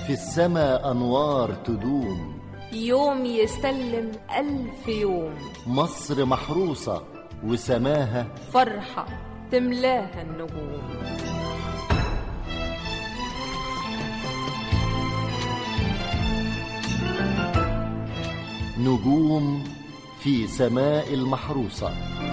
في السما أنوار تدوم، يوم يسلم 1000 يوم. مصر محروسة وسماها فرحة تملاها النجوم. نجوم في سماء المحروسة.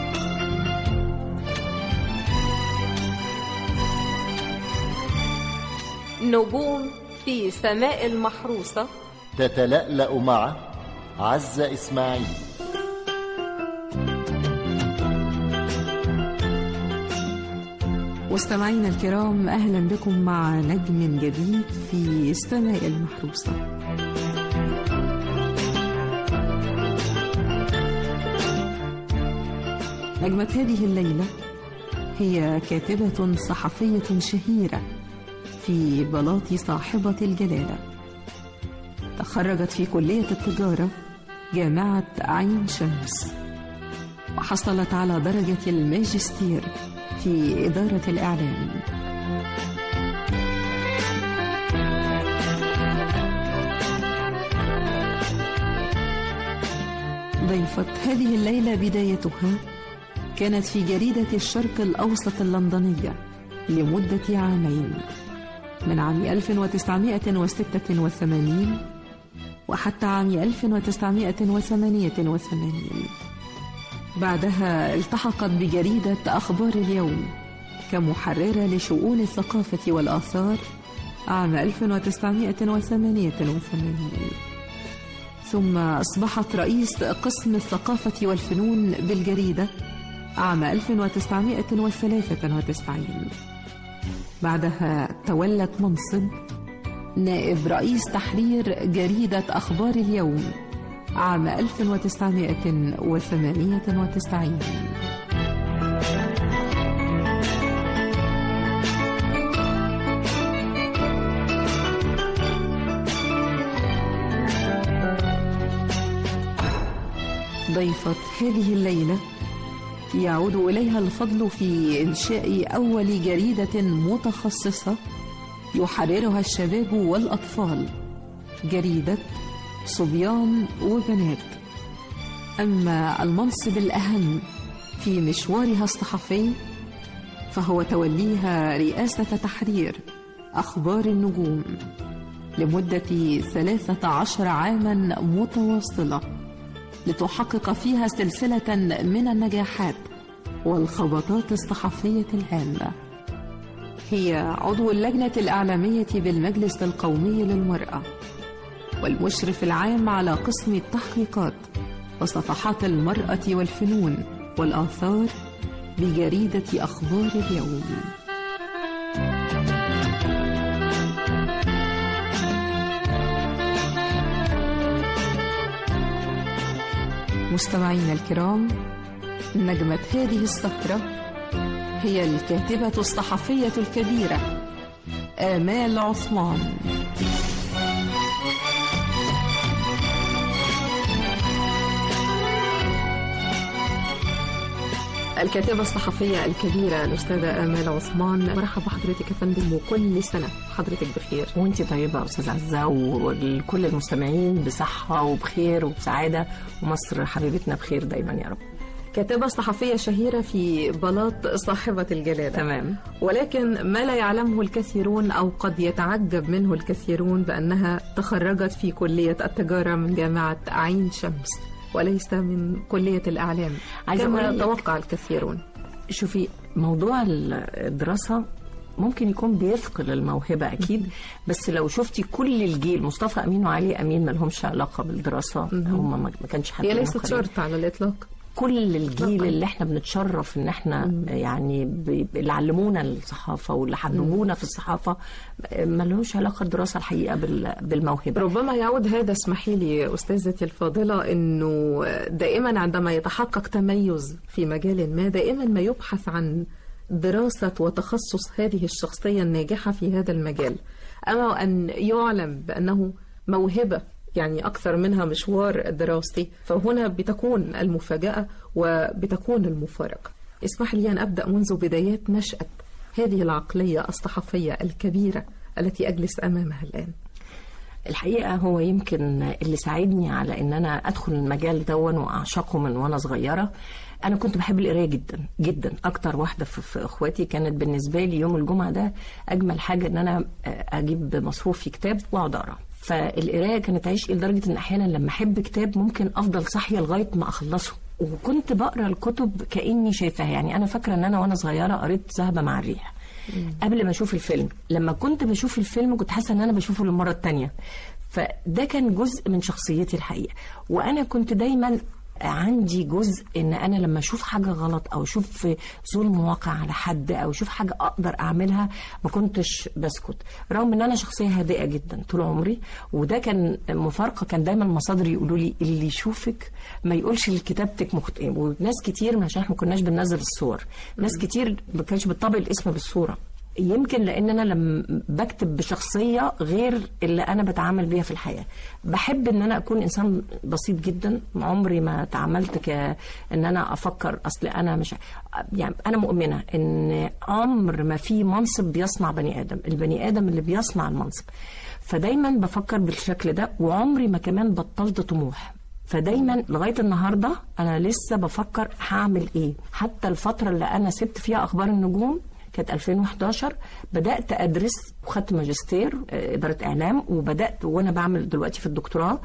نجوم في سماء المحروسة تتلألأ مع عزة إسماعيل. مستمعينا الكرام، أهلا بكم مع نجم جديد في سماء المحروسة. نجمة هذه الليلة هي كاتبة صحفية شهيرة في بلاط صاحبة الجلالة. تخرجت في كلية التجارة جامعة عين شمس، وحصلت على درجة الماجستير في إدارة الإعلام. ضيفة هذه الليلة بدايتها كانت في جريدة الشرق الأوسط اللندنية لمدة عامين، من عام 1986 وحتى عام 1988. بعدها التحقت بجريدة أخبار اليوم كمحررة لشؤون الثقافة والآثار عام 1988، ثم أصبحت رئيس قسم الثقافة والفنون بالجريدة عام 1993. بعدها تولت منصب نائب رئيس تحرير جريدة أخبار اليوم عام 1998. ضيفة هذه الليلة يعود إليها الفضل في إنشاء أول جريدة متخصصة يحررها الشباب والأطفال، جريدة صبيان وبنات. أما المنصب الأهم في مشوارها الصحفي فهو توليها رئاسة تحرير أخبار النجوم لمدة 13 عاما متواصلة، لتحقق فيها سلسلة من النجاحات والخبطات الصحفية الهامة. هي عضو اللجنة الإعلامية بالمجلس القومي للمرأة، والمشرف العام على قسم التحقيقات وصفحات المرأة والفنون والآثار بجريدة أخبار اليوم. مستمعينا الكرام، نجمة هذه السهرة هي الكاتبة الصحفية الكبيرة آمال عثمان. الكاتبة الصحفية الكبيرة الأستاذة آمال عثمان، مرحبا بحضرتك يا فندم، وكل سنة حضرتك بخير. وانت طيبة يا أستاذ عزة، وكل المستمعين بصحة وبخير وبسعادة، ومصر حبيبتنا بخير دايما يا رب. كاتبة صحفية شهيرة في بلاط صاحبة الجلالة. تمام. ولكن ما لا يعلمه الكثيرون أو قد يتعجب منه الكثيرون بأنها تخرجت في كلية التجارة من جامعة عين شمس وليس من كلية الإعلام كما يتوقع الكثيرون. شوفي، موضوع الدراسة ممكن يكون بيثقل الموهبة أكيد، بس لو شفتي كل الجيل، مصطفى أمين وعلي أمين ما لهمش علاقة بالدراسة، هم ما كانش حد. هي ليست شرط على الإطلاق. كل الجيل اللي احنا بنتشرف ان احنا يعني اللي علمونا الصحافة واللي حببونا في الصحافة ما لهوش علاقة الدراسة الحقيقة بالموهبة. ربما يعود هذا، اسمحي لي أستاذتي الفاضلة، انه دائما عندما يتحقق تميز في مجال ما دائما ما يبحث عن دراسة وتخصص هذه الشخصية الناجحة في هذا المجال، أما أن يعلم بأنه موهبة يعني أكثر منها مشوار دراستي، فهنا بتكون المفاجأة وبتكون المفارقة. اسمح لي أن أبدأ منذ بدايات نشأة هذه العقلية الصحفية الكبيرة التي أجلس أمامها الآن. الحقيقة هو يمكن اللي ساعدني على ان انا ادخل المجال دون واعشقه من وانا صغيرة. انا كنت بحب القراية جدا جدا، اكتر واحدة في اخواتي. كانت بالنسبة لي يوم الجمعة ده اجمل حاجة ان انا اجيب مصروف في كتاب واقعد اقرا. فالقراية كانت عشقي لدرجة ان احيانا لما احب كتاب ممكن افضل صاحية لغاية ما اخلصه، وكنت بقرا الكتب كأني شايفاها. يعني انا فاكرة ان انا وانا صغيرة قريت ذهب مع الريح قبل ما اشوف الفيلم. لما كنت بشوف الفيلم كنت حاسة ان انا بشوفه للمرة التانية. فده كان جزء من شخصيتي الحقيقة. وانا كنت دايما عندي جزء ان انا لما اشوف حاجة غلط او اشوف ظلم واقع على حد او اشوف حاجة اقدر اعملها ما كنتش بسكت، رغم ان انا شخصية هادئة جدا طول عمري. وده كان مفارقة، كان دايما مصادري يقولوا لي اللي يشوفك ما يقولش لكتابتك مخطئة. وناس كتير، عشان احنا ما كناش بننزل الصور، ناس كتير ما كانش بتطبق الاسم بالصورة. يمكن لان انا لما بكتب بشخصيه غير اللي انا بتعامل بيها في الحياه. بحب ان انا اكون انسان بسيط جدا. عمري ما تعاملت كان انا افكر اصل انا مش، يعني انا مؤمنه ان عمر ما في منصب بيصنع بني ادم، البني ادم اللي بيصنع المنصب. فدايما بفكر بالشكل ده، وعمري ما كمان بطلت طموح. فدايما لغايه النهارده انا لسه بفكر هعمل ايه. حتى الفتره اللي انا سبت فيها اخبار النجوم كانت 2011، بدأت أدرس وخدت ماجستير إدارة إعلام، وبدأت وأنا بعمل دلوقتي في الدكتوراه،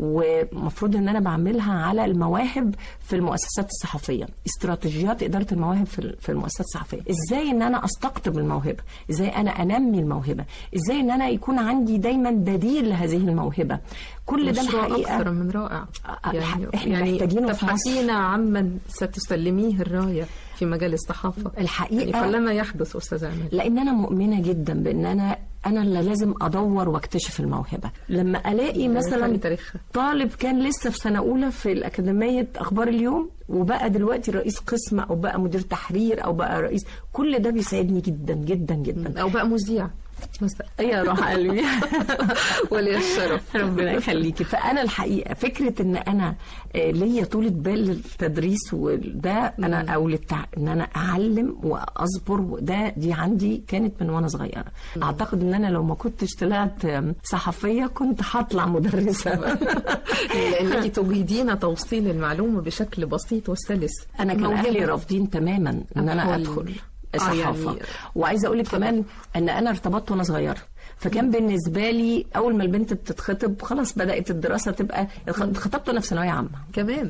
ومفروض أن أنا بعملها على المواهب في المؤسسات الصحفية، استراتيجيات إدارة المواهب في المؤسسات الصحفية. إزاي أن أنا أستقطب الموهبة، إزاي أنا أنمي الموهبة، إزاي أن أنا يكون عندي دايما بديل لهذه الموهبة. كل ده الحقيقة أكثر من رائع. إحنا محتاجينه في مصر. تبحثين عمن ستسلميه الراية في مجال الصحافة الحقيقة، يعني قلما يحدث أستاذة أمال. لأن أنا مؤمنة جدا بأن أنا اللي لازم أدور واكتشف الموهبة. لما ألاقي مثلا طالب كان لسه في سنة أولى في الأكاديمية أخبار اليوم وبقى دلوقتي رئيس قسم أو بقى مدير تحرير أو بقى رئيس، كل ده بيساعدني جدا جدا جدا. أو بقى مذيع مثلا. يا روح قلبي ولي الشرف، ربنا يخليكي. فانا الحقيقه فكره ان انا ليا طولة بال للتدريس، وده انا او ان انا اعلم واصبر، وده دي عندي كانت من وانا صغيره. اعتقد ان انا لو ما كنتش طلعت صحفيه كنت هطلع مدرسه لانك تجيدين توصيل المعلومه بشكل بسيط وسلس. انا كان اهلي رافضين تماما ان انا ادخل الصحافة. يعني وعايزة أقولك كمان أن أنا ارتبطت وأنا صغيرة، فكان بالنسبة لي أول ما البنت بتتخطب خلاص بدأت الدراسة تبقى، اتخطبت وأنا في ثانوية عامة كمان.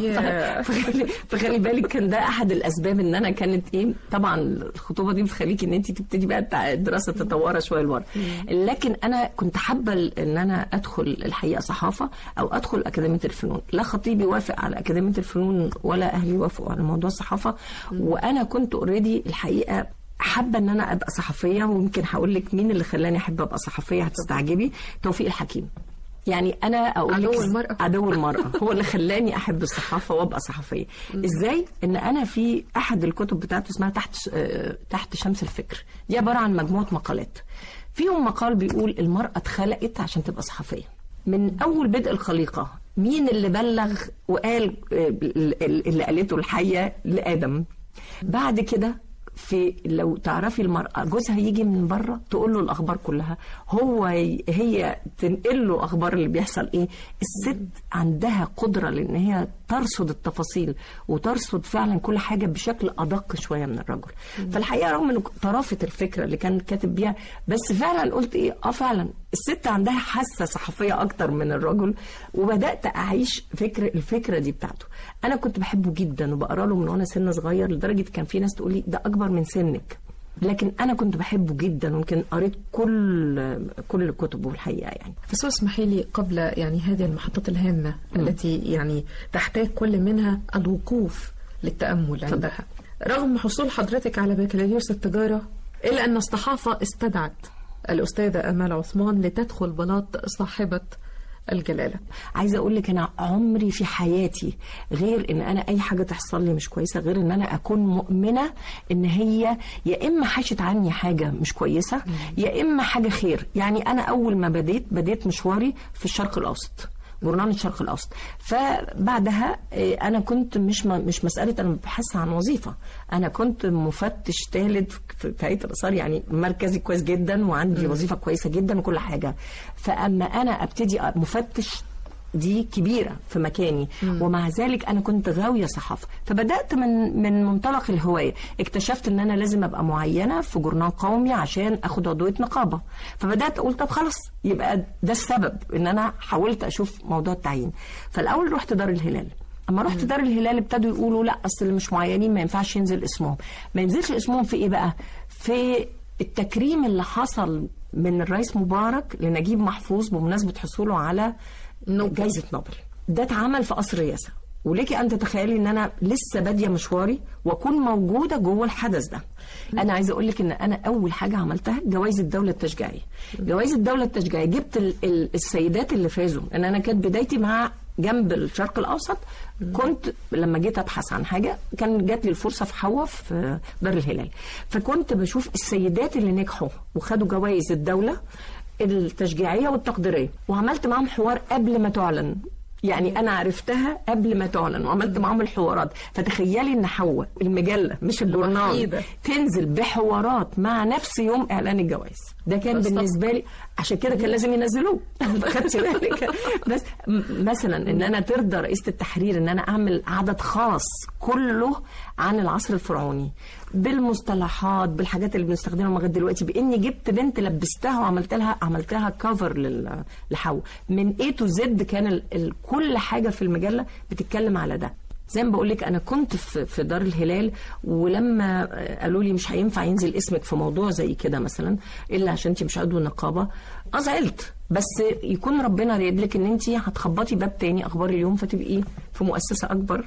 فخلي بالك كان ده أحد الأسباب إن أنا كانت طبعا الخطوبة دي بتخليكي إن أنت تبتدي بقى الدراسة تتطور شوية لورا. لكن أنا كنت حابة إن أنا أدخل الحقيقة صحافة أو أدخل أكاديمية الفنون. لا خطيبي وافق على أكاديمية الفنون ولا أهلي وافقوا على موضوع الصحافة، وأنا كنت اوريدي الحقيقة حابة ان انا ابقى صحفية. ويمكن هقول لك مين اللي خلاني احب ابقى صحفية، هتستعجبي. توفيق الحكيم. يعني انا اقول لك عدو المرأة هو اللي خلاني احب الصحافة وابقى صحفية. ازاي؟ ان انا في احد الكتب بتاعته اسمها تحت شمس الفكر، دي عبارة عن مجموعة مقالات. فيهم مقال بيقول المرأة اتخلقت عشان تبقى صحفية. من اول بدء الخليقة مين اللي بلغ وقال اللي قالته الحية لآدم؟ بعد كده لو تعرفي المرأة جوزها يجي من بره تقول له الأخبار كلها، هي تنقل له أخبار اللي بيحصل إيه. الست عندها قدرة لأن هي ترصد التفاصيل وترصد فعلا كل حاجة بشكل أدق شوية من الرجل. فالحقيقة رغم أنه طرافة الفكرة اللي كان كاتب بيها، بس فعلا قلت فعلا الست عندها حاسة صحفية أكتر من الرجل. وبدأت أعيش الفكرة دي بتاعته. أنا كنت بحبه جدا وبقرأ له من وأنا سن صغير، لدرجة كان في ناس تقولي ده أكبر من سنك، لكن أنا كنت بحبه جدا ويمكن قريت كل كتبه الحقيقة. يعني بس اسمحي لي قبل يعني هذه المحطات الهامة التي يعني تحتاج كل منها الوقوف للتأمل عندها. رغم حصول حضرتك على بكالوريوس التجارة، إلا أن الصحافة استدعت الأستاذة آمال عثمان لتدخل بلاط صاحبة الجلالة. عايزة أقول لك أنا عمري في حياتي غير إن أنا أي حاجة تحصل لي مش كويسة غير إن أنا أكون مؤمنة إن هي يا إما حاشت عني حاجة مش كويسة يا إما حاجة خير. يعني أنا أول ما بديت مشواري في الشرق الأوسط، جورنال الشرق الاوسط. فبعدها انا كنت مش مساله انا ببحث عن وظيفه، انا كنت مفتش ثالث في هيئه الاثار، يعني مركزي كويس جدا وعندي وظيفه كويسه جدا وكل حاجه. فاما انا ابتدي مفتش دي كبيرة في مكاني، ومع ذلك أنا كنت غاوية صحافة. فبدأت من منطلق الهواية، اكتشفت أن أنا لازم أبقى معينة في جورنال قومي عشان أخد عضوية نقابة. فبدأت أقول طب خلاص يبقى ده السبب أن أنا حاولت أشوف موضوع التعيين. فالأول رحت دار الهلال. اما رحت دار الهلال ابتدوا يقولوا لا اصل اللي مش معينين ما ينفعش ينزل اسمهم. ما ينزلش اسمهم في ايه بقى؟ في التكريم اللي حصل من الرئيس مبارك لنجيب محفوظ بمناسبة حصوله على جائزة نوبل. ده اتعمل في قصر الرئاسة، وليكي أن تتخيلي أن أنا لسه بادية مشواري وأكون موجودة جوه الحدث ده. أنا عايزة أقول لك أن أنا أول حاجة عملتها جوائز الدولة التشجيعية. جوائز الدولة التشجيعية جبت السيدات اللي فازوا، أن أنا كانت بدايتي مع جنب الشرق الأوسط. كنت لما جيت أبحث عن حاجة كان جات لي الفرصة في حوا في دار الهلال، فكنت بشوف السيدات اللي نجحوا وخدوا جوائز الدولة التشجيعية والتقديرية، وعملت معهم حوار قبل ما تعلن. يعني أنا عرفتها قبل ما تعلن وعملت معهم الحوارات. فتخيلي إن حوا المجلة مش الجورنال تنزل بحوارات مع نفس يوم إعلان الجوائز. ده كان بالنسبة لي عشان كده كان لازم ينزلوه. خدتش بالك؟ بس مثلا إن أنا ترضى رئيسة التحرير إن أنا أعمل عدد خاص كله عن العصر الفرعوني بالمصطلحات بالحاجات اللي بنستخدمها لغايه دلوقتي، باني جبت بنت لبستها وعملت لها كفر لحوا من A to Z. كان كل حاجه في المجله بتتكلم على ده. زي ما بقول لك انا كنت في دار الهلال، ولما قالوا لي مش هينفع ينزل اسمك في موضوع زي كده مثلا الا عشان انت مش عضو النقابه، زعلت. بس يكون ربنا رايد لك ان انت هتخبطي باب تاني اخبار اليوم فتبقي في مؤسسه اكبر.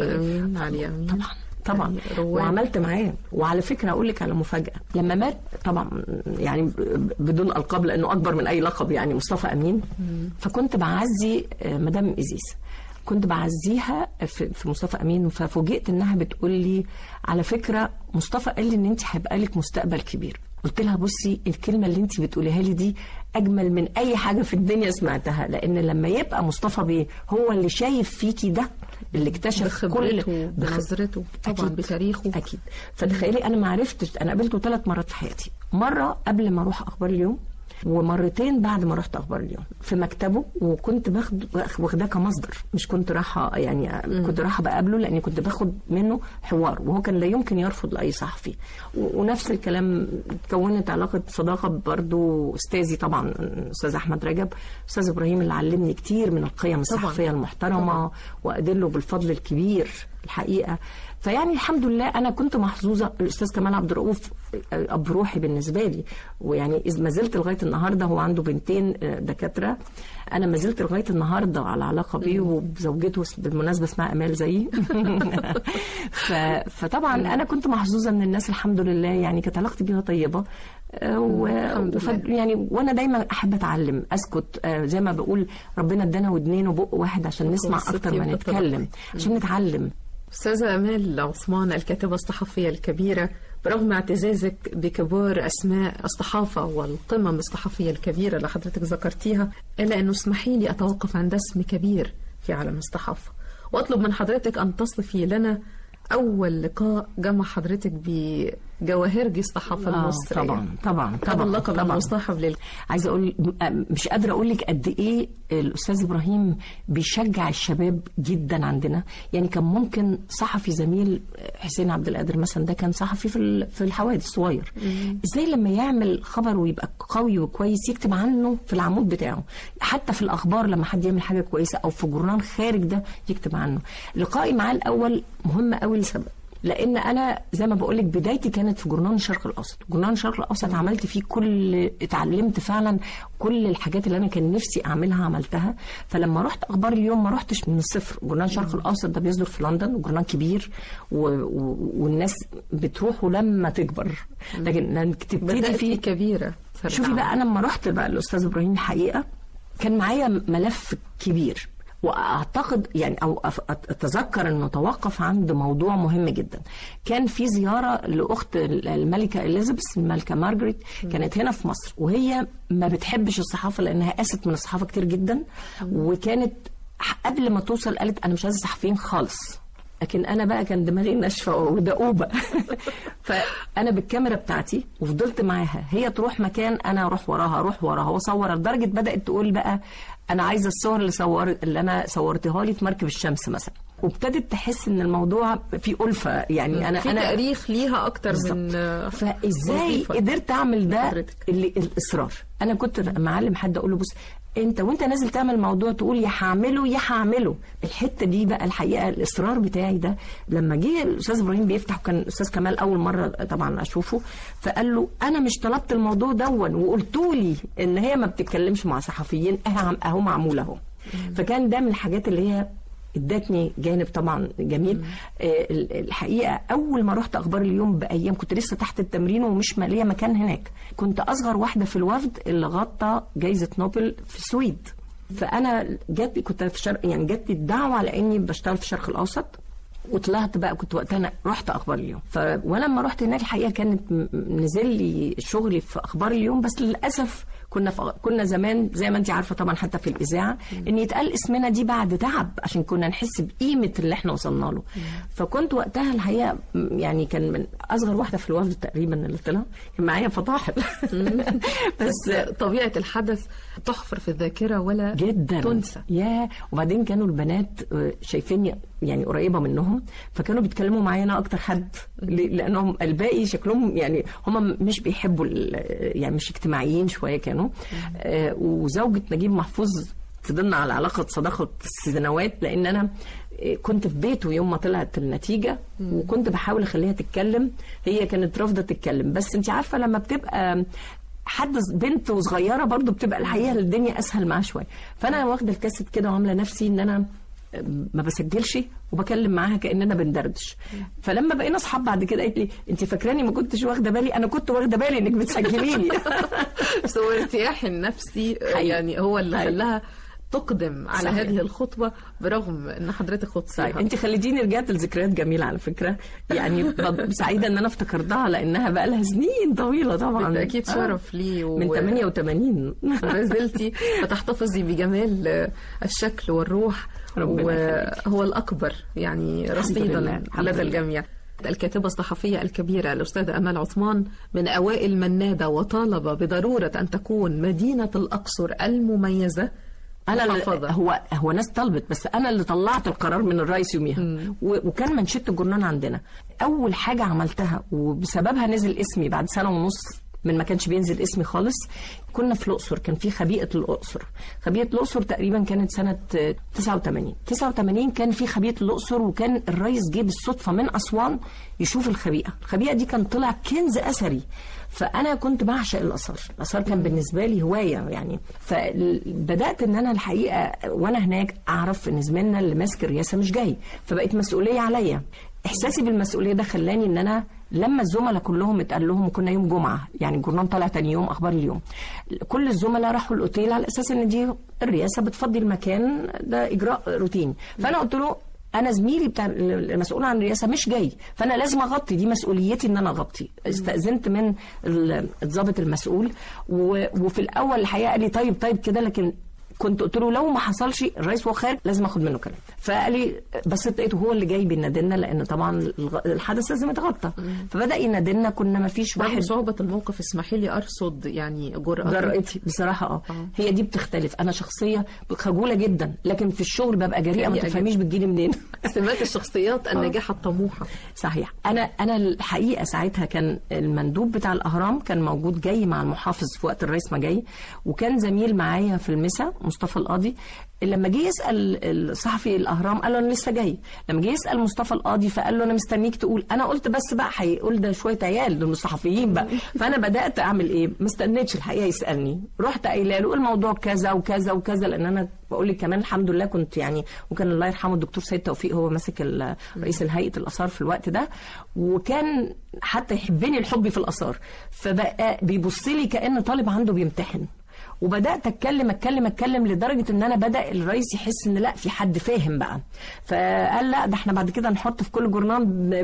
يعني طبعا وعملت معاه. وعلى فكره اقول لك على مفاجاه، لما مات طبعا يعني بدون القاب لانه اكبر من اي لقب، يعني مصطفى امين. فكنت بعزي مدام إزيس، كنت بعزيها في مصطفى امين. ففوجئت انها بتقول لي على فكره مصطفى قال لي ان انت هيبقى لك مستقبل كبير. قلت لها بصي الكلمه اللي انت بتقوليها لي دي اجمل من اي حاجه في الدنيا سمعتها، لان لما يبقى مصطفى بيه هو اللي شايف فيكي ده، اللي اكتشف كل بنظرته طبعا بتاريخه اكيد. فتخيلي انا ما عرفتش، انا قابلته 3 مرات في حياتي، مره قبل ما اروح اخبار اليوم ومرتين بعد ما رحت اخبار اليوم في مكتبه. وكنت واخداه كمصدر، مش كنت رايحه يعني كنت رايحه بقابله لاني كنت باخد منه حوار، وهو كان لا يمكن يرفض لاي صحفي. ونفس الكلام تكونت علاقه صداقه برضو استاذي طبعا استاذ احمد رجب، استاذ ابراهيم اللي علمني كتير من القيم الصحفيه المحترمه وادله بالفضل الكبير الحقيقه. فيعني الحمد لله انا كنت محظوظه. الاستاذ كمال عبد الرؤوف اب روحي بالنسبه لي، ويعني ما زلت لغايه النهارده. هو عنده بنتين دكاتره، انا ما زلت لغايه النهارده على علاقه بيه، وزوجته بالمناسبه اسمها امال زيي. فطبعا انا كنت محظوظه من الناس الحمد لله، يعني كانت علاقتي بيها طيبه. يعني وانا دايما احب اتعلم اسكت، زي ما بقول ربنا ادانا ودنين وبق واحد عشان نسمع اكتر ما نتكلم، عشان نتعلم. أستاذة آمال عثمان الكاتبة الصحفية الكبيرة، برغم اعتزازك بكبار أسماء الصحافة والقمم الصحفية الكبيرة اللي حضرتك ذكرتيها، إلا أنه اسمحي لي أتوقف عند اسم كبير في عالم الصحافة، وأطلب من حضرتك أن تصفي لنا أول لقاء جمع حضرتك بجواهرجي الصحافة المصرية. طبعا هذا اللقب المصاحب عايزة أقول مش قادرة أقول لك قد إيه الأستاذ إبراهيم بيشجع الشباب جدا عندنا. يعني كان ممكن صحفي زميل حسين عبد القادر مثلا، ده كان صحفي في الحوادث صغير، إزاي لما يعمل خبر ويبقى قوي وكويس يكتب عنه في العمود بتاعه، حتى في الأخبار لما حد يعمل حاجة كويسة أو في جورنال خارج ده يكتب عنه. لقائي معاه الأول مهم قوي لسبب، لان انا زي ما بقولك بدايتي كانت في جورنال الشرق الاوسط. جورنال الشرق الاوسط عملت فيه اتعلمت فعلا كل الحاجات اللي انا كان نفسي اعملها عملتها. فلما رحت اخبار اليوم ما رحتش من الصفر. جورنال الشرق الاوسط ده بيصدر في لندن، جورنال كبير والناس بتروحه لما تكبر، لكن تبتدي فيه كبيره. شوفي بقى انا لما رحت بقى الاستاذ ابراهيم الحقيقه كان معايا ملف كبير. واعتقد يعني او اتذكر انه توقف عند موضوع مهم جدا. كان في زياره لاخت الملكه اليزابيث، الملكه مارغريت، كانت هنا في مصر، وهي ما بتحبش الصحافه لانها قاست من الصحافه كتير جدا، وكانت قبل ما توصل قالت انا مش عايزه صحفيين خالص. لكن انا بقى كان دماغي ناشفه ودؤوبه فانا بالكاميرا بتاعتي وفضلت معاها، هي تروح مكان انا اروح وراها واصور، لدرجه بدات تقول بقى انا عايزه الصور اللي انا صورتها لي في مركب الشمس مثلا، وابتدت تحس ان الموضوع فيه ألفة. يعني انا تاريخ ليها اكتر من فازاي قدرت اعمل ده اللي الاصرار. انا كنت معلم حد اقول له بص انت وانت نازل تعمل موضوع تقول يا هعمله. الحته دي بقى الحقيقه الاصرار بتاعي ده لما جه الاستاذ ابراهيم بيفتح، وكان الاستاذ كمال اول مره طبعا اشوفه، فقال له انا مش طلبت الموضوع دون وقلتوا لي ان هي ما بتتكلمش مع صحفيين، اهو معموله اهو. فكان ده من الحاجات اللي هي ادتني جانب طبعا جميل. الحقيقه اول ما رحت اخبار اليوم بايام كنت لسه تحت التمرين ومش ماليه مكان هناك، كنت اصغر واحده في الوفد اللي غطى جائزه نوبل في السويد. فانا كنت في الشرق، يعني جات لي الدعوه على اني بشتغل في الشرق الاوسط، وطلعت بقى كنت وقتها أنا رحت اخبار اليوم. ولما رحت هناك الحقيقه كانت نزل لي شغلي في اخبار اليوم، بس للاسف كنا زمان زي ما انت عارفه طبعا حتى في الاذاعه ان يتقال اسمنا دي بعد تعب عشان كنا نحس بقيمه اللي احنا وصلنا له. فكنت وقتها الحقيقه يعني كان من اصغر واحده في الوفد تقريبا اللي طلع، كان معايا فطاحل بس طبيعه الحدث تحفر في الذاكره ولا جدا تنسى. وبعدين كانوا البنات شايفيني يعني قريبه منهم، فكانوا بيتكلموا معايا انا اكتر حد، لانهم الباقي شكلهم يعني هم مش بيحبوا يعني مش اجتماعيين شويه كانوا. وزوجة نجيب محفوظ فضلنا على علاقه صداقه سنوات، لان انا كنت في بيته يوم ما طلعت النتيجه وكنت بحاول اخليها تتكلم، هي كانت رافضه تتكلم. بس انت عارفه لما بتبقى حد بنت وصغيره برضو بتبقى الحقيقه الدنيا اسهل معاها شويه. فانا واخده الكاسيت كده وعامله نفسي ان انا ما بسجلش وبكلم معاها كاننا بندردش. فلما بقينا اصحاب بعد كده قالت لي انت فاكراني ما كنتش واخده بالي؟ انا كنت واخده بالي انك بتسجليني. بس هو الارتياح النفسي يعني هو اللي خلاها تقدم على صحيح. هذه الخطوة برغم ان حضرتك خطيها. انت خليتيني رجعت لذكريات جميلة على فكرة، يعني سعيدة ان انا افتكرتها لانها بقى لها سنين طويلة طبعا. بالتأكيد شرف لي من 88 ما زلتي فتحتفظي بجمال الشكل والروح، وهو الأكبر يعني رصيدا لدى الجميع. الكاتبة الصحفية الكبيرة الأستاذة آمال عثمان من أوائل من نادى وطالب بضرورة أن تكون مدينة الأقصر المميزة. هو ناس طلبت، بس انا اللي طلعت القرار من الرئيس يوميها، وكان منشطة الجرنان عندنا. اول حاجة عملتها وبسببها نزل اسمي بعد سنة ونص من ما كانش بينزل اسمي خالص، كنا في الأقصر، كان في خبيئة الأقصر. خبيئة الأقصر تقريبا كانت سنة 89 كان في خبيئة الأقصر، وكان الرئيس جه بالصدفة من أسوان يشوف الخبيئة دي كان طلع كنز أثري. فأنا كنت بعشق الآثار كان بالنسبة لي هواية يعني. فبدأت إن أنا الحقيقة وأنا هناك أعرف إن زميلنا اللي ماسك الرئاسة مش جاي، فبقيت مسؤولية عليا. إحساسي بالمسؤولية ده خلاني إن أنا لما الزملاء كلهم اتقال لهم، وكنا يوم جمعة يعني الجورنال طلع تاني يوم أخبار اليوم، كل الزملاء راحوا الأوتيل على أساس إن دي الرئاسة بتفضي المكان، ده إجراء روتيني. فأنا قلت له أنا زميلي بتاع المسؤول عن الرئاسة مش جاي، فأنا لازم أغطي، دي مسؤوليتي إن أنا أغطي. استأذنت من الضابط المسؤول، وفي الأول الحقيقة قال لي طيب كده، لكن كنت قلت له لو ما حصلش الرئيس وهو خارج لازم اخد منه كلام. فقال لي بس لقيته هو اللي جاي بينادلنا، لان طبعا الحدث لازم يتغطى. فبدا ينادلنا، كنا ما فيش واحد. صعوبه الموقف اسمحي لي ارصد يعني جرأتي بصراحه. هي دي بتختلف. انا شخصيه خجوله جدا، لكن في الشغل ببقى جريئه، ما تفهميش بتجيلي منين. سمات الشخصيات الناجحه الطموحه. صحيح. انا الحقيقه ساعتها كان المندوب بتاع الاهرام كان موجود جاي مع المحافظ في وقت الرئيس ما جاي، وكان زميل معايا في المسا مصطفى القاضي. لما جه يسال الصحفي الاهرام قال له انا لسه جاي. لما جه يسال مصطفى القاضي فقال له انا مستنيك تقول. انا قلت بس بقى هيقول ده شويه عيال دول الصحفيين بقى. فانا بدات اعمل ايه، ما استنيتش الحقيقه يسالني، رحت قايله له الموضوع كذا وكذا وكذا، لان انا بقول لك كمان الحمد لله كنت يعني، وكان الله يرحمه الدكتور سيد توفيق هو ماسك رئيس هيئه الاثار في الوقت ده، وكان حتى يحبني الحب في الاثار، فبقى بيبص لي كأن طالب عنده بيمتحن. وبدات اتكلم لدرجه ان انا بدا الرئيس يحس ان لا في حد فاهم بقى. فقال لا ده احنا بعد كده نحط في كل جورنال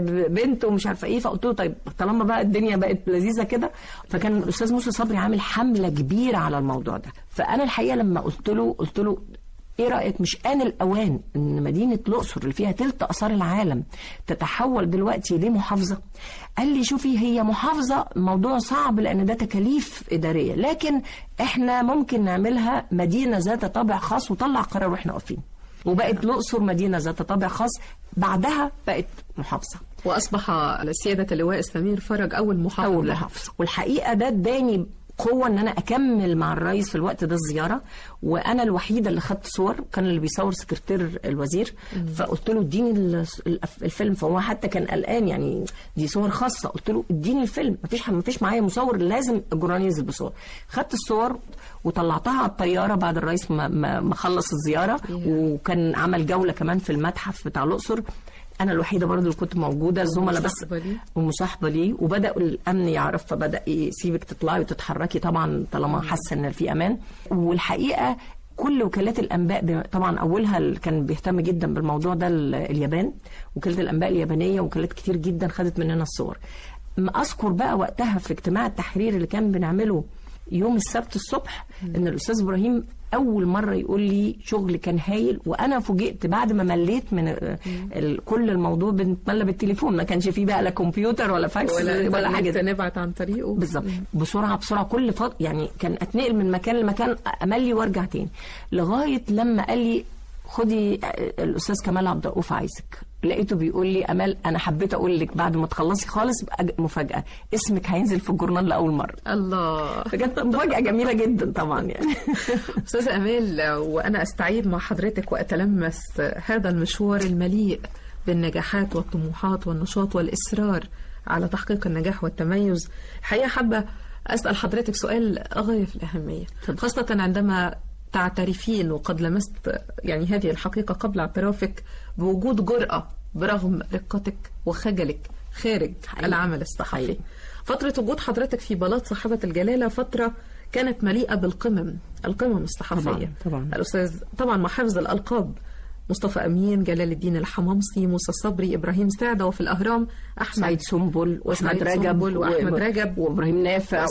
بنت ومش عارفه ايه. فقلت له طيب طالما بقى الدنيا بقت لذيذه كده. فكان الاستاذ موسى صبري عامل حمله كبيره على الموضوع ده. فانا الحقيقه لما قلت له ايه رايك مش آن الاوان ان مدينه الاقصر اللي فيها تلت اثار العالم تتحول دلوقتي لمحافظه؟ قال لي شوفي هي محافظه موضوع صعب لان ده تكاليف اداريه، لكن احنا ممكن نعملها مدينه ذات طابع خاص، وطلع قرار واحنا واقفين، وبقت الاقصر مدينه ذات طابع خاص، بعدها بقت محافظه، واصبح سياده اللواء سمير فرج اول محافظ. والحقيقه ده اداني قوة ان انا اكمل مع الرئيس في الوقت ده الزيارة، وانا الوحيدة اللي خدت صور، كان اللي بيصور سكرتير الوزير. فقلت له اديني الفيلم، فهو حتى كان قلقان يعني دي صور خاصة. قلت له اديني الفيلم، مفيش معايا مصور، لازم الجورنال ينزل بصور. خدت الصور وطلعتها على الطيارة بعد الرئيس ما خلص الزيارة، وكان عمل جولة كمان في المتحف بتاع الأقصر. انا الوحيده برضو اللي كنت موجوده، الزملاء بس ومصاحبه ليه، وبداوا الامن يعرف، فبدا يسيبك تطلعي وتتحركي طبعا طالما حاسه ان في امان. والحقيقه كل وكالات الانباء طبعا اولها كان بيهتم جدا بالموضوع ده اليابان، وكاله الانباء اليابانيه وكالات كتير جدا خدت مننا الصور. ما اذكر بقى وقتها في اجتماع التحرير اللي كان بنعمله يوم السبت الصبح ان الاستاذ ابراهيم اول مره يقول لي شغل كان هايل، وانا فوجئت بعد ما مليت من كل الموضوع بنتملى بالتليفون، ما كانش فيه بقى لا كمبيوتر ولا فاكس ولا حاجه، نبعت عن طريقه بالظبط بسرعه كل يعني كان اتنقل من مكان لمكان املي وارجع تاني، لغايه لما قال لي خدي الاستاذ كمال عبد الرؤوف عايزك. لقيته بيقول لي امال انا حبيت اقول لك بعد ما تخلصي خالص مفاجاه، اسمك هينزل في الجورنال لاول مره. الله، كانت مفاجاه جميله جدا طبعا يعني. استاذه امال، وانا استعيد مع حضرتك واتلمس هذا المشوار المليء بالنجاحات والطموحات والنشاط والاصرار على تحقيق النجاح والتميز، الحقيقه حابه اسال حضرتك سؤال غايه في الاهميه، خاصه عندما تعترفين وقد لمست يعني هذه الحقيقة قبل اعترافك بوجود جرأة برغم رقتك وخجلك خارج العمل الصحفي. فترة وجود حضرتك في بلاط صاحبة الجلالة فترة كانت مليئة القمم الصحفية. طبعا. الأستاذ طبعا مع حفظ الألقاب مصطفى أمين، جلال الدين الحمامصي، موسى صبري، إبراهيم سعدة، وفي الأهرام أحمد سعيد سنبل وأحمد رجب وإبراهيم نافع.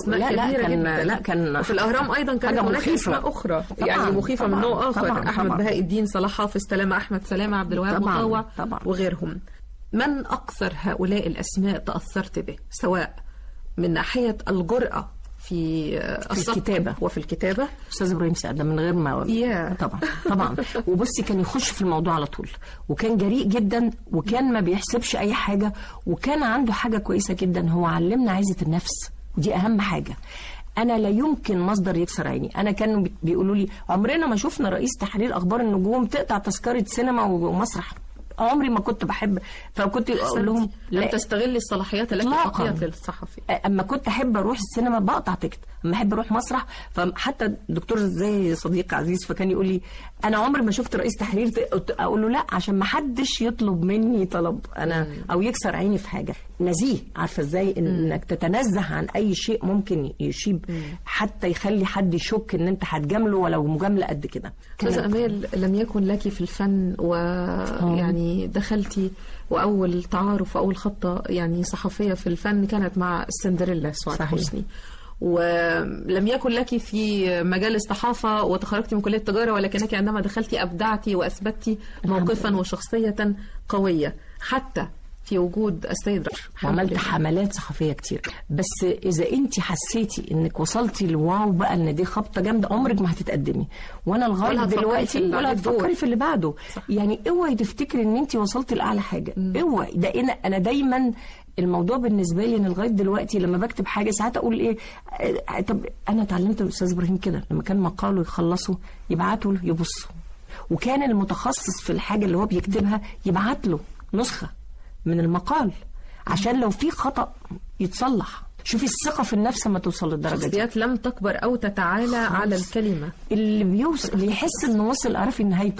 لا كان في الأهرام أيضا كان هناك أسماء أخرى يعني مخيفة من نوع آخر، أحمد بهاء الدين، صلاح حافظ، سلامة أحمد سلامة، عبد الوهاب مطوع وغيرهم. من أكثر هؤلاء الأسماء تأثرت به، سواء من ناحية الجرأة في الكتابة وفي الكتابة؟ أستاذ إبراهيم سعدة من غير ما طبعا وبصي كان يخش في الموضوع على طول، وكان جريء جدا، وكان ما بيحسبش أي حاجة، وكان عنده حاجة كويسة جدا، هو علمنا عزة النفس، ودي أهم حاجة. أنا لا يمكن مصدر يكسر عيني. أنا كانوا بيقولوا لي عمرنا ما شفنا رئيس تحرير أخبار النجوم تقطع تذكرة سينما ومسرح، عمري ما كنت بحب. فكنت اقول لهم لا تستغلي الصلاحيات التي تعطيها للصحفي. اما كنت احب اروح السينما بقطع تيكت، اما احب اروح مسرح. فحتى الدكتور زي صديق عزيز فكان يقول لي انا عمري ما شفت رئيس تحرير اقول له لا، عشان ما حدش يطلب مني طلب انا او يكسر عيني في حاجه. نزيه، عارفه ازاي انك تتنزه عن اي شيء ممكن يشيب حتى يخلي حد يشك ان انت هتجامله ولو مجامله قد كده. استاذه امال، لم يكن لك في الفن ويعني دخلتي، واول تعارف واول خطه يعني صحفيه في الفن كانت مع السندريلا سعاد حسني، ولم يكن لك في مجال الصحافه وتخرجتي من كليه التجاره، ولكنك عندما دخلتي ابدعتي واثبتي موقفا وشخصيه قويه حتى في وجود السيد رئيس. وعملت حملات صحفيه كتير. بس اذا انت حسيتي انك وصلتي لواو بقى ان دي خبطه جامده، عمرك ما هتتقدمي. وانا لغايه دلوقتي ولا هتفكري في اللي بعده. يعني اوعي تفتكري ان انت وصلتي لاعلى حاجه، اوعي. ده انا دايما الموضوع بالنسبه لي، انا لغايه دلوقتي لما بكتب حاجه ساعات اقول ايه، طب انا اتعلمت من الاستاذ ابراهيم كده، لما كان مقاله يخلصوا يبعتوا له يبصوا، وكان المتخصص في الحاجه اللي هو بيكتبها يبعت له نسخه من المقال عشان لو في خطأ يتصلح. شوفي الثقة في النفس ما توصل للدرجة دي. شخصيات لم تكبر أو تتعالى على الكلمة. اللي يحس إنه وصل عارف نهايته.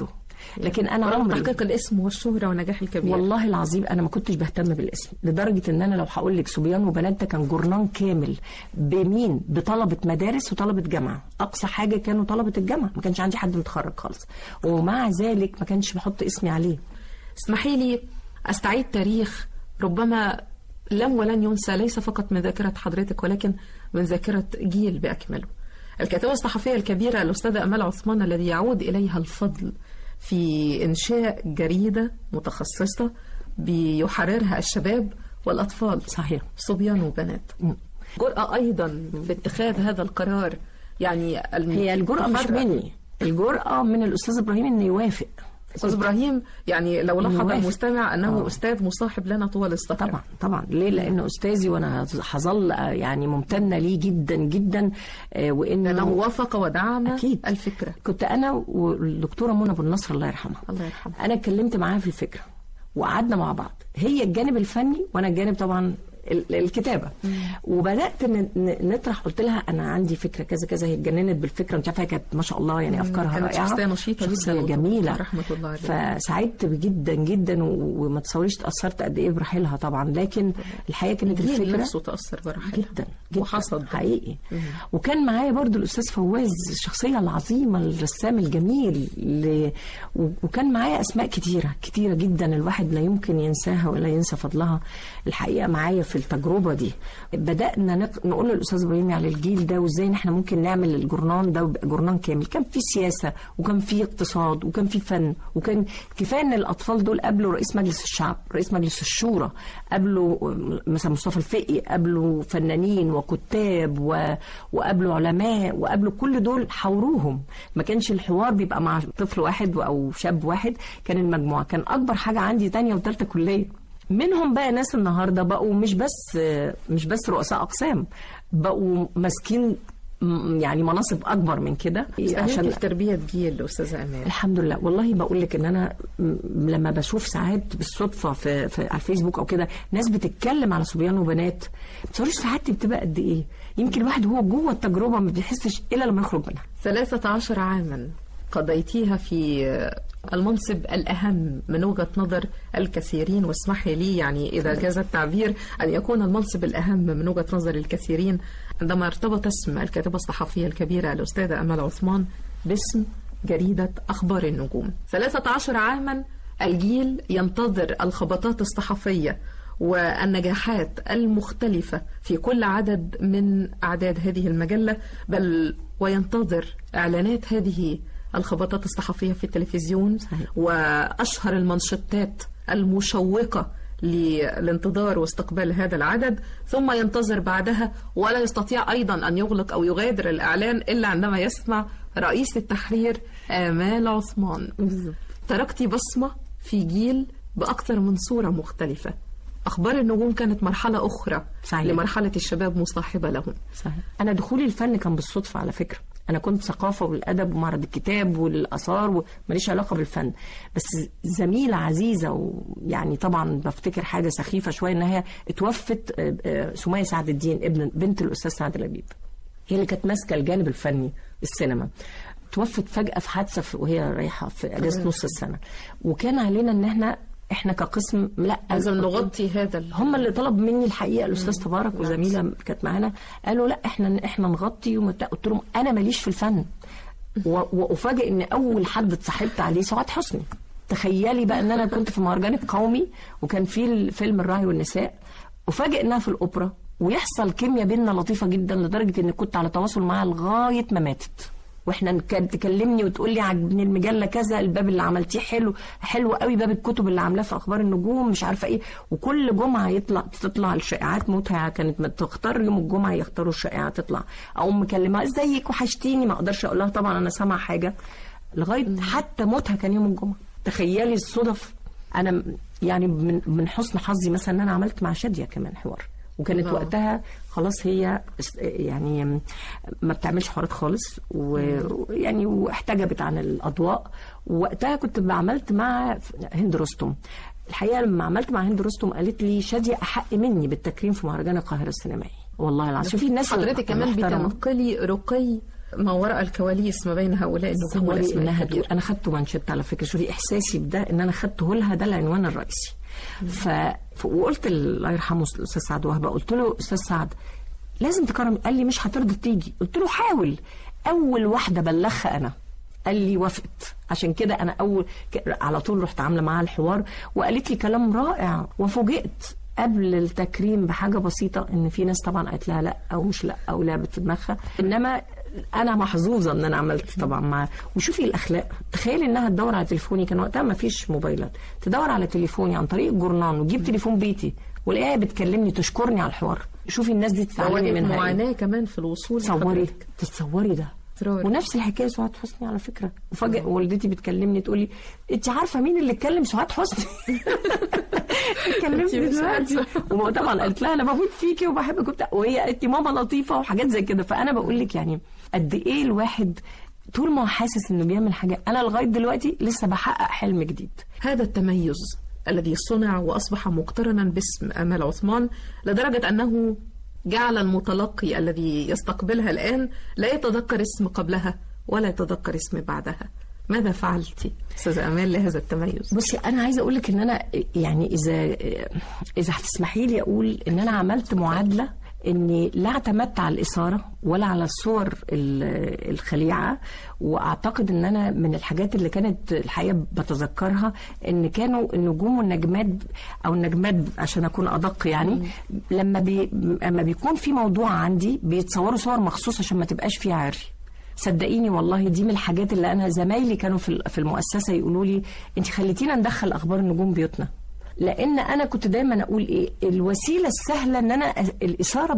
لكن انا عمري تحقيق الاسم والشهره والنجاح الكبير. والله العظيم انا ما كنتش بهتم بالاسم، لدرجه ان انا لو هقول لك صبيان وبنات ده كان جورنان كامل بمين؟ بطلبه مدارس وطلبه جامعه، اقصى حاجه كانوا طلبه الجامعه، ما كانش عندي حد متخرج خالص، ومع ذلك ما كانش بحط اسمي عليه. اسمحي لي استعيد تاريخ ربما لم ولن ينسى، ليس فقط من ذاكره حضرتك ولكن من ذاكره جيل باكمله. الكاتبه الصحفيه الكبيره الاستاذه امال عثمان، الذي يعود اليها الفضل في انشاء جريده متخصصه بيحررها الشباب والاطفال، صحيح، صبيان وبنات. جرأة ايضا في اتخاذ هذا القرار، يعني هي الجرأة مش مني، الجرأة من الاستاذ ابراهيم انه يوافق. استاذ ابراهيم يعني لو لاحظ المستمع انه استاذ مصاحب لنا طوال السفر. طبعا ليه؟ لانه استاذي وانا هظل يعني ممتنه ليه جدا جدا، لانه وافق ودعم أكيد الفكره. كنت انا والدكتوره منى ابو النصر الله يرحمها، انا اتكلمت معاها في الفكره وقعدنا مع بعض، هي الجانب الفني وانا الجانب طبعا الكتابه. وبدات نطرح، قلت لها انا عندي فكره كذا كذا، هي اتجننت بالفكره، انت عارفه كانت ما شاء الله يعني افكارها رائعه، شخصيه نشيطه جدا جميله رحمه الله عليها. فسعدت جدا جدا، وما تصوريش تاثرت قد ايه برحيلها طبعا، لكن الحقيقه كانت الفكره نفسه تاثر برحيلها جدا وحصد حقيقي. وكان معايا برضو الاستاذ فواز، الشخصيه العظيمه الرسام الجميل وكان معايا اسماء كتيره كتيره جدا الواحد لا يمكن ينساها ولا ينسى فضلها الحقيقه معايا في التجربه دي. بدانا نقول للاستاذ ابراهيم على الجيل ده وازاي احنا ممكن نعمل الجورنان ده جورنان كامل، كان في سياسه وكان في اقتصاد وكان في فن، وكان كفايه ان الاطفال دول قابلوا رئيس مجلس الشعب، رئيس مجلس الشورى، قابلوا مثلا مصطفى الفقي، قابلوا فنانين وكتاب وقابلوا علماء، وقابلوا كل دول حوروهم. ما كانش الحوار بيبقى مع طفل واحد او شاب واحد، كان المجموعه. كان اكبر حاجه عندي تانية وثالثه كليه، منهم بقى ناس النهارده بقوا مش بس رؤساء اقسام، بقوا ماسكين يعني مناصب اكبر من كده. عشان في تربيه جيل استاذه امال. الحمد لله. والله بقول لك ان انا لما بشوف ساعات بالصدفه في على الفيسبوك او كده ناس بتتكلم على صبيان وبنات، بتصوريش ساعات بتبقى قد ايه، يمكن الواحد هو جوه التجربه ما بيحسش الا لما يخرج منها. 13 عاما قضيتيها في المنصب الأهم من وجهة نظر الكثيرين، واسمحي لي يعني إذا جاز التعبير أن يكون المنصب الأهم من وجهة نظر الكثيرين عندما ارتبط اسم الكاتبة الصحفية الكبيرة الأستاذة أمال عثمان باسم جريدة أخبار النجوم. 13 عاما الجيل ينتظر الخبطات الصحفية والنجاحات المختلفة في كل عدد من أعداد هذه المجلة، بل وينتظر إعلانات هذه الخبطات الصحفية في التلفزيون. صحيح. وأشهر المنشطات المشوقة للانتظار واستقبال هذا العدد، ثم ينتظر بعدها ولا يستطيع أيضا أن يغلق أو يغادر الإعلان إلا عندما يسمع رئيس التحرير آمال عثمان. تركتي بصمة في جيل بأكثر من صورة مختلفة. أخبار النجوم كانت مرحلة أخرى. صحيح. لمرحلة الشباب مصاحبة لهم. صحيح. أنا دخولي الفن كان بالصدفة على فكرة، أنا كنت ثقافة والأدب ومعرض الكتاب والآثار وماليش علاقة بالفن، بس زميلة عزيزة ويعني طبعا بفتكر حاجة سخيفة شوية إنها اتوفت، سمية سعد الدين بنت الأستاذ سعد لبيب، هي اللي كانت ماسكة الجانب الفني السينما، توفت فجأة في حادثة وهي رايحة في أجازة نص السنة، وكان علينا إن احنا كقسم لا لازم نغطي هذا. هم اللي طلب مني الحقيقه الاستاذ تبارك وزميله كانت معانا، قالوا لا احنا نغطي، قلت لهم انا ماليش في الفن. وافاجئ ان اول حد اتصاحبت عليه سعاد حسني. تخيلي بقى ان انا كنت في مهرجان القومي وكان في الفيلم الراعي والنساء، افاجئ انها في الاوبرا، ويحصل كيمياء بيننا لطيفه جدا لدرجه ان كنت على تواصل معاها لغايه ما ماتت. واحنا تكلمني وتقول لي عجبني المجله كذا، الباب اللي عملتيه حلو قوي، باب الكتب اللي عاملاه في اخبار النجوم مش عارفه ايه. وكل جمعه تطلع الشائعات موتها، كانت تختار يوم الجمعه يختاروا الشائعات تطلع، اقوم مكلمها ازيك وحشتيني، ما اقدرش اقول لها طبعا انا سامعه حاجه، لغايه حتى موتها كان يوم الجمعه. تخيلي الصدف. انا يعني من حسن حظي مثلا ان انا عملت مع شاديه كمان حوار، وكانت وقتها خلاص هي يعني ما بتعملش حوارات خالص، ويعني واحتجبت عن الأضواء. ووقتها كنت عملت مع هند رستم. الحقيقة لما عملت مع هند رستم قالت لي شادية أحق مني بالتكريم في مهرجان القاهرة السينمائي. والله العظيم. شوفي الناس حضرتك كمان بتنقلي رقي ما وراء الكواليس ما بين هؤلاء النجوم والاسماء الكبيرة. انا خدته منشط على فكره. شوفي احساسي بده ان انا خدته لها، ده العنوان الرئيسي. وقلت الله يرحمه الاستاذ سعد وهبه، قلت له استاذ سعد لازم تكرم. قال لي مش هترضى تيجي. قلت له حاول. اول واحده بلغها انا، قال لي وافقت. عشان كده انا على طول رحت عامله معاها الحوار، وقالت لي كلام رائع. وفوجئت قبل التكريم بحاجه بسيطه ان في ناس طبعا قالت لها لا او مش لا او لعبت في دماغها، انما انا محظوظه ان انا عملت طبعا معاه. وشوفي الاخلاق، تخيلي انها تدور على تليفوني، كان وقتها ما فيش موبايلات، تدور على تليفوني عن طريق الجورنال وتجيب تليفون بيتي والاقيها بتكلمني تشكرني على الحوار. شوفي الناس دي تتعلمي منها معاناه كمان في الوصول. تتصوري ده. ونفس الحكايه سعاد حسني على فكره. وفجاه والدتي بتكلمني تقول لي انت عارفه مين اللي اتكلم؟ سعاد حسني. كلمتني دلوقتي. وطبعا قالت لها انا بموت فيكي وبحبك وبتاع، وهي قالت لي ماما لطيفه وحاجات زي كده. فانا بقول لك يعني قد ايه الواحد طول ما هو حاسس انه بيعمل حاجه. انا لغايه دلوقتي لسه بحقق حلم جديد. هذا التميز الذي صنع واصبح مقترنا باسم آمال عثمان لدرجه انه جعل المتلقي الذي يستقبلها الآن لا يتذكر اسم قبلها ولا يتذكر اسم بعدها. ماذا فعلتي أستاذة آمال لهذا التميز؟ بصي أنا عايزة أقول لك إن أنا يعني إذا هتسمحي لي أقول إن أنا عملت معادلة إني لا اعتمدت على الإثارة ولا على الصور الخليعة. وأعتقد إن أنا من الحاجات اللي كانت الحقيقة بتذكرها إن كانوا النجوم والنجمات أو النجمات عشان أكون أدق يعني لما بيكون في موضوع عندي بيتصوروا صور مخصوص عشان ما تبقاش فيه عري. صدقيني والله دي من الحاجات اللي أنا زمايلي كانوا في المؤسسة يقولوا لي أنت خليتينا ندخل أخبار النجوم بيوتنا. لان انا كنت دايما اقول ايه الوسيله السهله ان انا الاثاره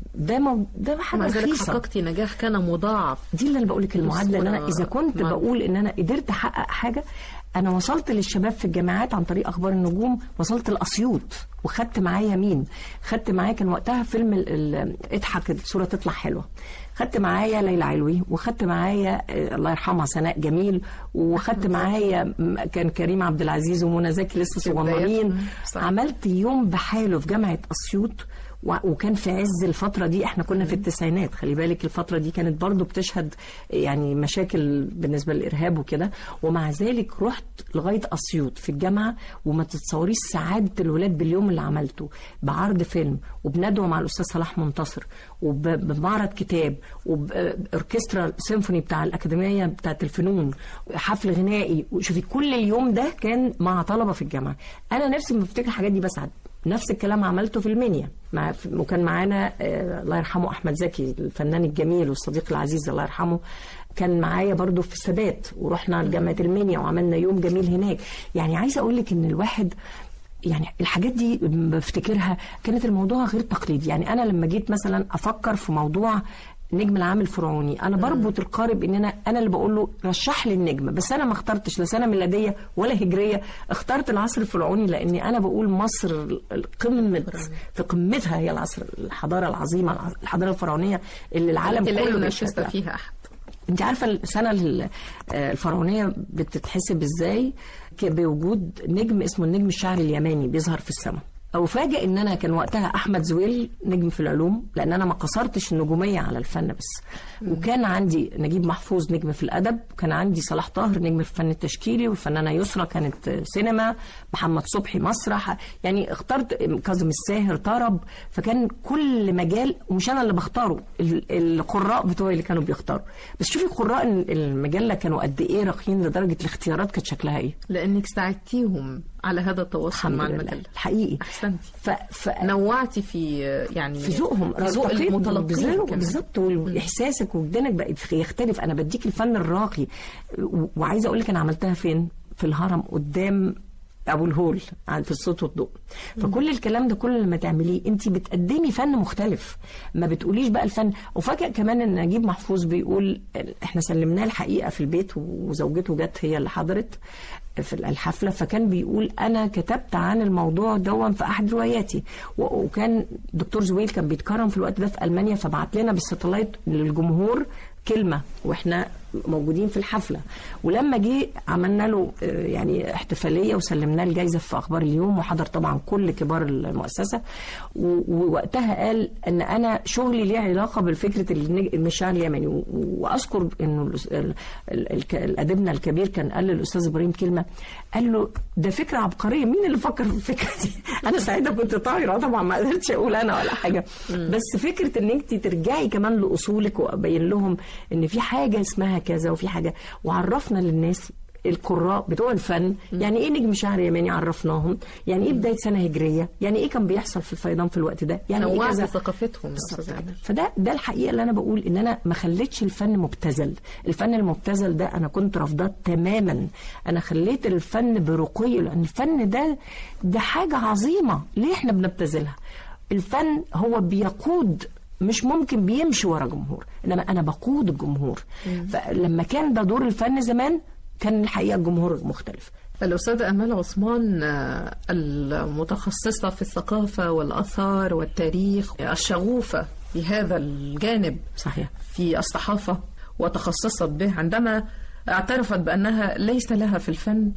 ده حاجه رخيصه. حققتي نجاح كان مضاعف. دي اللي انا بقول لك المعادله، ان انا اذا كنت بقول ان انا قدرت احقق حاجه. انا وصلت للشباب في الجامعات عن طريق اخبار النجوم، وصلت لاسيوط وخدت معايا مين؟ خدت معايا كان وقتها فيلم اضحك الصوره تطلع حلوه، خدت معايا ليلى علوي، وخدت معايا الله يرحمها سناء جميل، وخدت معايا كان كريم عبد العزيز ومنى زكي لسه صغننين. عملت يوم بحاله في جامعه اسيوط، وكان في عز الفترة دي. احنا كنا في التسعينات، خلي بالك الفترة دي كانت برضو بتشهد يعني مشاكل بالنسبة للإرهاب وكده. ومع ذلك رحت لغاية أسيوط في الجامعة، وما تتصوريش سعادة الولاد باليوم اللي عملته، بعرض فيلم وبندوة مع الأستاذ صلاح منتصر وبمعرض كتاب وبأوركسترا سيمفوني بتاع الأكاديمية بتاعت الفنون، حفل غنائي. وشوفي كل اليوم ده كان مع طلبة في الجامعة. أنا نفسي ما بفتكر الحاجات دي بسعد. نفس الكلام عملته في المنيا وكان معانا الله يرحمه أحمد زكي الفنان الجميل والصديق العزيز الله يرحمه، كان معايا برضو في السادات، ورحنا لجامعة المنيا وعملنا يوم جميل هناك. يعني عايزة أقول لك إن الواحد يعني الحاجات دي بفتكرها كانت الموضوع غير تقليدي. يعني أنا لما جيت مثلا أفكر في موضوع نجم العام الفرعوني، انا بربط القارب ان انا اللي بقول له رشح لي النجم، بس انا ما اخترتش لا سنه ميلاديه ولا هجريه، اخترت العصر الفرعوني لاني انا بقول مصر في قمتها هي العصر الحضاره العظيمه، الحضاره الفرعونيه اللي العالم كله بيشهد فيها احد. انت عارفه السنه الفرعونيه بتتحسب ازاي؟ بوجود نجم اسمه النجم الشعري اليماني بيظهر في السماء. أفاجئ إن أنا كان وقتها أحمد زويل نجم في العلوم، لأن أنا ما قصرتش النجومية على الفن بس. وكان عندي نجيب محفوظ نجم في الأدب، وكان عندي صلاح طاهر نجم في الفن التشكيلي، والفنانة يسرى كانت سينما، محمد صبحي مسرح، يعني اخترت كاظم الساهر طرب. فكان كل مجال، ومش أنا اللي بختاره، القراء بتوعي اللي كانوا بيختاروا. بس شوفي قراء المجلة كانوا قد إيه راقيين لدرجة الاختيارات كانت شكلها إيه. لأنك ساعدتيهم على هذا التواصل مع المجلة الحقيقي. أحسنتي. نوعتي في يعني في ذوقهم، في ذوق المتلقين بالظبط، واحساسك وجدانك بقت يختلف. انا بديك الفن الراقي. وعايزه اقول لك انا عملتها فين؟ في الهرم قدام ابو الهول في الصوت والضوء. فكل الكلام ده كل لما تعمليه انت بتقدمي فن مختلف، ما بتقوليش بقى الفن. وفجأة كمان ان نجيب محفوظ بيقول احنا سلمناه الحقيقه في البيت، وزوجته جت هي اللي حضرت في الحفله، فكان بيقول انا كتبت عن الموضوع دون في احد رواياتي. وكان دكتور زويل كان بيتكرم في الوقت ده في المانيا، فبعت لنا بالستلايت للجمهور كلمة واحنا موجودين في الحفلة، ولما جه عملنا له يعني احتفالية وسلمنا الجايزة في أخبار اليوم، وحضر طبعا كل كبار المؤسسة، ووقتها قال أن أنا شغلي ليه علاقة بالفكرة الشعر اليمني. وأذكر أنه أديبنا الكبير كان قال للأستاذ إبراهيم كلمة، قال له ده فكرة عبقرية، مين اللي فكر في الفكرة دي؟ أنا سعيدة كنت طايرة طبعا، ما قدرتش أقول أنا ولا حاجة، بس فكرة أن أنت ترجعي كمان لأصولك وأبين لهم أن في حاجة اسمها كذا وفي حاجة، وعرفنا للناس القراء بتوع الفن يعني ايه نجم شعر يماني، عرفناهم يعني ايه بدايه سنه هجريه، يعني ايه كان بيحصل في الفيضان في الوقت ده، يعني ايه كذا، ثقافتهم. فده الحقيقه اللي انا بقول ان انا ما خليتش الفن مبتذل. الفن المبتذل ده انا كنت رافضاه تماما، انا خليت الفن برقي، لان الفن ده حاجه عظيمه. ليه احنا بنبتذلها؟ الفن هو بيقود، مش ممكن بيمشي ورا جمهور، انما انا بقود الجمهور. فلما كان ده دور الفن زمان كان الحقيقه الجمهور مختلف. الأستاذة آمال عثمان المتخصصة في الثقافة والآثار والتاريخ، الشغوفة في هذا الجانب صحيح في الصحافة وتخصصت به، عندما اعترفت بأنها ليس لها في الفن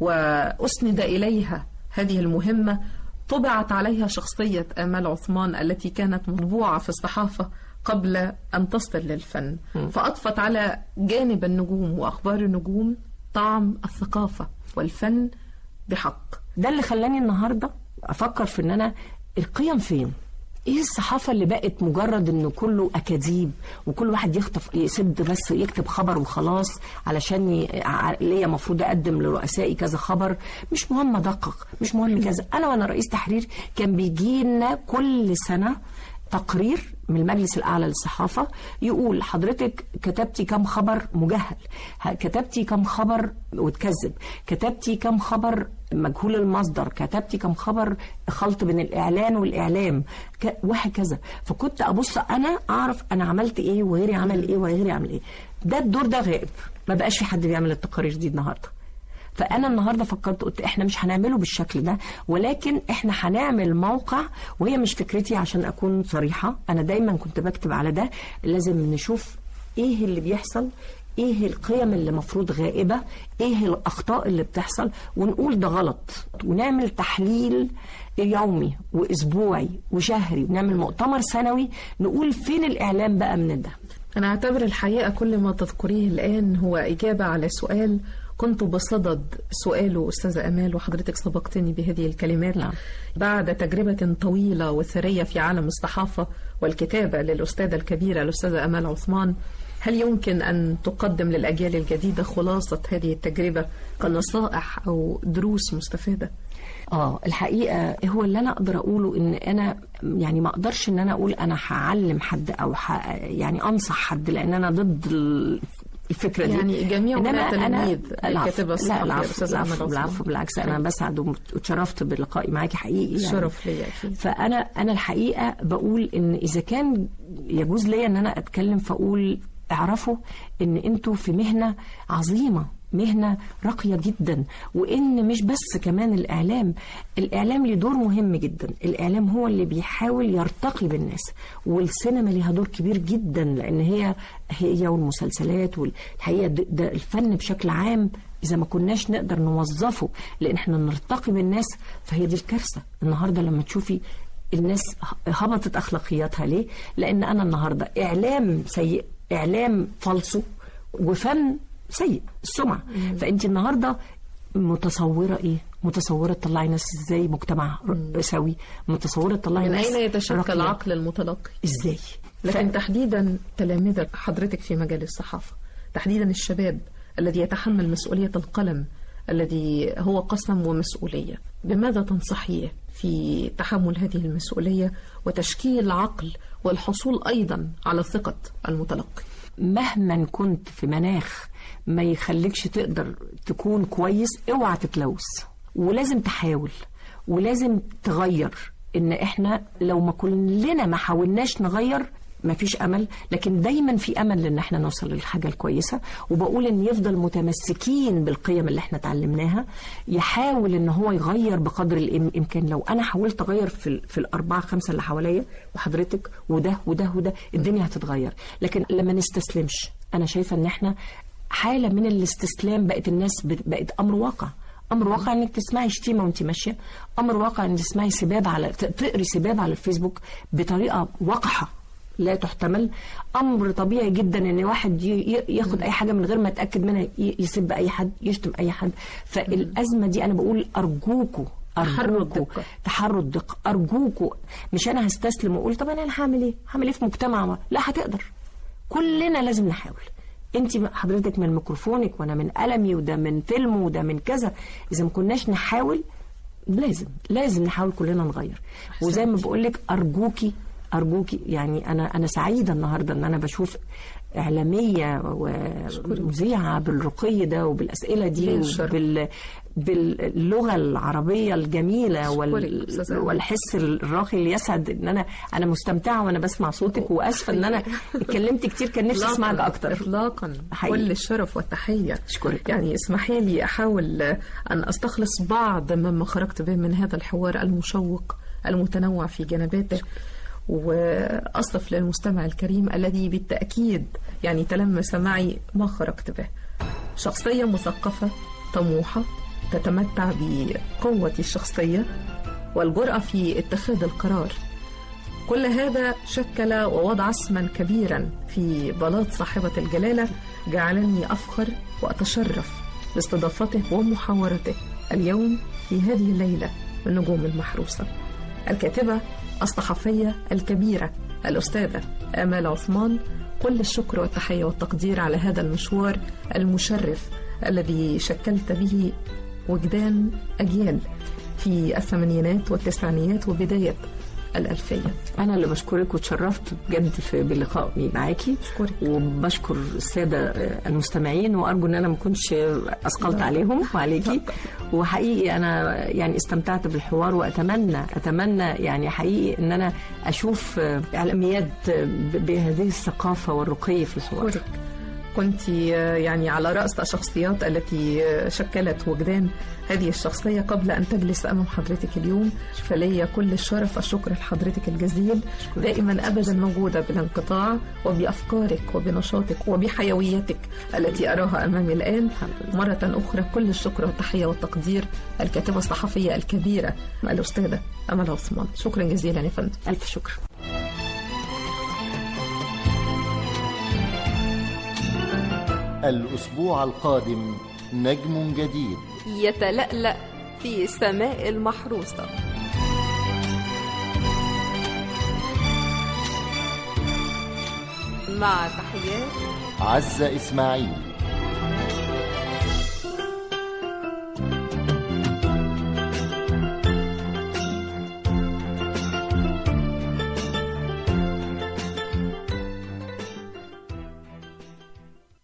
وأسند إليها هذه المهمة، طبعت عليها شخصية آمال عثمان التي كانت مطبوعة في الصحافة قبل أن تصل للفن، فأضفت على جانب النجوم وأخبار النجوم طعم الثقافة والفن بحق. ده اللي خلاني النهاردة أفكر في أن أنا القيم فين؟ ايه الصحافة اللي بقت مجرد انه كله اكاذيب وكل واحد يخطف يسد بس يكتب خبر وخلاص علشان ليا مفروض اقدم لرؤسائي كذا خبر، مش مهم ادقق، مش مهم كذا. انا وانا رئيس تحرير كان بيجي لنا كل سنة تقرير من المجلس الأعلى للصحافة يقول حضرتك كتبتي كم خبر مجهل، كتبتي كم خبر وتكذب، كتبتي كم خبر مجهول المصدر، كتبتي كم خبر خلط بين الإعلان والإعلام وهكذا. فكنت أبص أنا أعرف أنا عملت إيه وغيري عمل إيه وغيري عمل إيه. ده الدور ده غائب، ما بقاش في حد بيعمل التقارير دي النهارده. فأنا النهاردة فكرت قلت إحنا مش هنعمله بالشكل ده، ولكن إحنا هنعمل موقع، وهي مش فكرتي عشان أكون صريحة، أنا دايما كنت بكتب على ده، لازم نشوف إيه اللي بيحصل، إيه القيم اللي مفروض غائبة، إيه الأخطاء اللي بتحصل، ونقول ده غلط، ونعمل تحليل يومي وأسبوعي وشهري، ونعمل مؤتمر سنوي نقول فين الإعلام بقى من ده. أنا أعتبر الحقيقة كل ما تذكريه الآن هو إجابة على سؤال كنت بصدد سؤاله أستاذة آمال، وحضرتك سبقتني بهذه الكلمات. نعم. بعد تجربة طويلة وثرية في عالم الصحافة والكتابة للأستاذة الكبيرة الأستاذة آمال عثمان، هل يمكن أن تقدم للأجيال الجديدة خلاصة هذه التجربة كنصائح أو دروس مستفادة؟ الحقيقة هو اللي أنا أقدر أقوله إن أنا يعني ما أقدرش إن أنا أقول أنا هعلم حد أو يعني أنصح حد، لأن أنا ضد الفكرة دي. يعني جميعنا تلاميذ الكاتبة الصحفية. العفو بالعكس، أنا بسعد وتشرفت بلقائي معاكي حقيقي يعني. شرف لي أكيد. فأنا الحقيقة بقول إن إذا كان يجوز لي إن أنا أتكلم فأقول اعرفوا إن أنتوا في مهنة عظيمة، مهنة راقية جدا، وإن مش بس كمان الإعلام له دور مهم جدا. الإعلام هو اللي بيحاول يرتقي بالناس، والسينما لها دور كبير جدا، لأن هي والمسلسلات والحقيقة ده الفن بشكل عام إذا ما كناش نقدر نوظفه لأن احنا نرتقي بالناس فهي دي الكارثة. النهاردة لما تشوفي الناس هبطت أخلاقياتها ليه؟ لأن أنا النهاردة إعلام سيء، إعلام فالصو، وفن سيء السمعة. فأنت النهاردة متصورة إيه؟ متصورة تطلعي ناس إزاي مجتمع سوي؟ متصورة تطلعي ناس من أين يتشكل عقل المتلقي؟ إزاي؟ لكن تحديدا تلامذة حضرتك في مجال الصحافة، تحديدا الشباب الذي يتحمل مسؤولية القلم الذي هو قسم ومسؤولية، بماذا تنصحيه في تحمل هذه المسؤولية وتشكيل عقل والحصول أيضا على ثقة المتلقي؟ مهما كنت في مناخ ما يخليكش تقدر تكون كويس، اوعى تتلوث، ولازم تحاول ولازم تغير. ان احنا لو ما كلنا ما حاولناش نغير ما فيش امل، لكن دايما في امل ان احنا نوصل للحاجه الكويسه. وبقول ان يفضل متمسكين بالقيم اللي احنا اتعلمناها، يحاول ان هو يغير بقدر الامكان. لو انا حاولت اغير في الاربعه خمسه اللي حواليا وحضرتك وده وده وده، الدنيا هتتغير. لكن لما نستسلمش انا شايفه ان احنا حاله من الاستسلام، بقت الناس بقت امر واقع. امر واقع انك تسمعي شتيمه وانت ماشيه، امر واقع انك تسمعي سباب تقري سباب على الفيسبوك بطريقه وقحه لا تحتمل. امر طبيعي جدا ان واحد ياخد اي حاجه من غير ما يتاكد منها، يسب اي حد، يشتم اي حد. فالازمه دي انا بقول ارجوكوا تحروا الدقه، ارجوكوا. مش انا هستسلم واقول طب انا هعمل ايه في مجتمع لا هتقدر. كلنا لازم نحاول. انت حضرتك من ميكروفونك وانا من قلمي وده من فيلم وده من كذا، اذا ما كناش نحاول لازم نحاول كلنا نغير. وزي ما بقول لك ارجوكي يعني انا سعيده النهارده ان انا بشوف اعلاميه ومذيعه بالرقي ده وبالاسئله دي باللغه العربيه الجميله والحس الراقي اللي يسعد ان انا مستمتعه وانا بسمع صوتك. واسفه ان انا اتكلمت كتير، كان نفسي اسمعك اكتر. اطلاقا كل الشرف والتحيه. اشكرك. يعني اسمحي لي احاول ان استخلص بعض مما خرجت به من هذا الحوار المشوق المتنوع في جنباته، وأصف للمستمع الكريم الذي بالتأكيد يعني تلمس معي ما خرجت به. شخصية مثقفة طموحة تتمتع بقوة الشخصية والجرأة في اتخاذ القرار. كل هذا شكل ووضع اسما كبيرا في بلاط صاحبة الجلالة، جعلني أفخر وأتشرف باستضافته ومحاورته اليوم في هذه الليلة النجوم المحروسة. الكاتبة الصحفية الكبيرة الأستاذة آمال عثمان، كل الشكر والتحية والتقدير على هذا المشوار المشرف الذي شكلت به وجدان أجيال في الثمانينات والتسعينيات وبداية الألفية. أنا اللي بشكرك وتشرفت بجد بلقائي معاكي، وبشكر السادة المستمعين، وأرجو أن أنا ما كنتش أثقلت عليهم وعليكي. وحقيقي أنا يعني استمتعت بالحوار، وأتمنى يعني حقيقي أن أنا أشوف إعلاميات بهذه الثقافة والرقي في الحوار. كنت يعني على رأس الشخصيات التي شكلت وجدان هذه الشخصية قبل أن تجلس أمام حضرتك اليوم، فلي كل الشرف. الشكر لحضرتك الجزيل، دائما أبدا موجودة بلا انقطاع، وبأفكارك وبنشاطك وبحيويتك التي أراها أمامي الآن. مرة أخرى كل الشكر والتحية والتقدير الكاتبة الصحفية الكبيرة الأستاذة آمال عثمان. شكرا جزيلا يا فندم. ألف شكر. الأسبوع القادم نجم جديد يتلألأ في سماء المحروسة. مع تحيات عزة إسماعيل.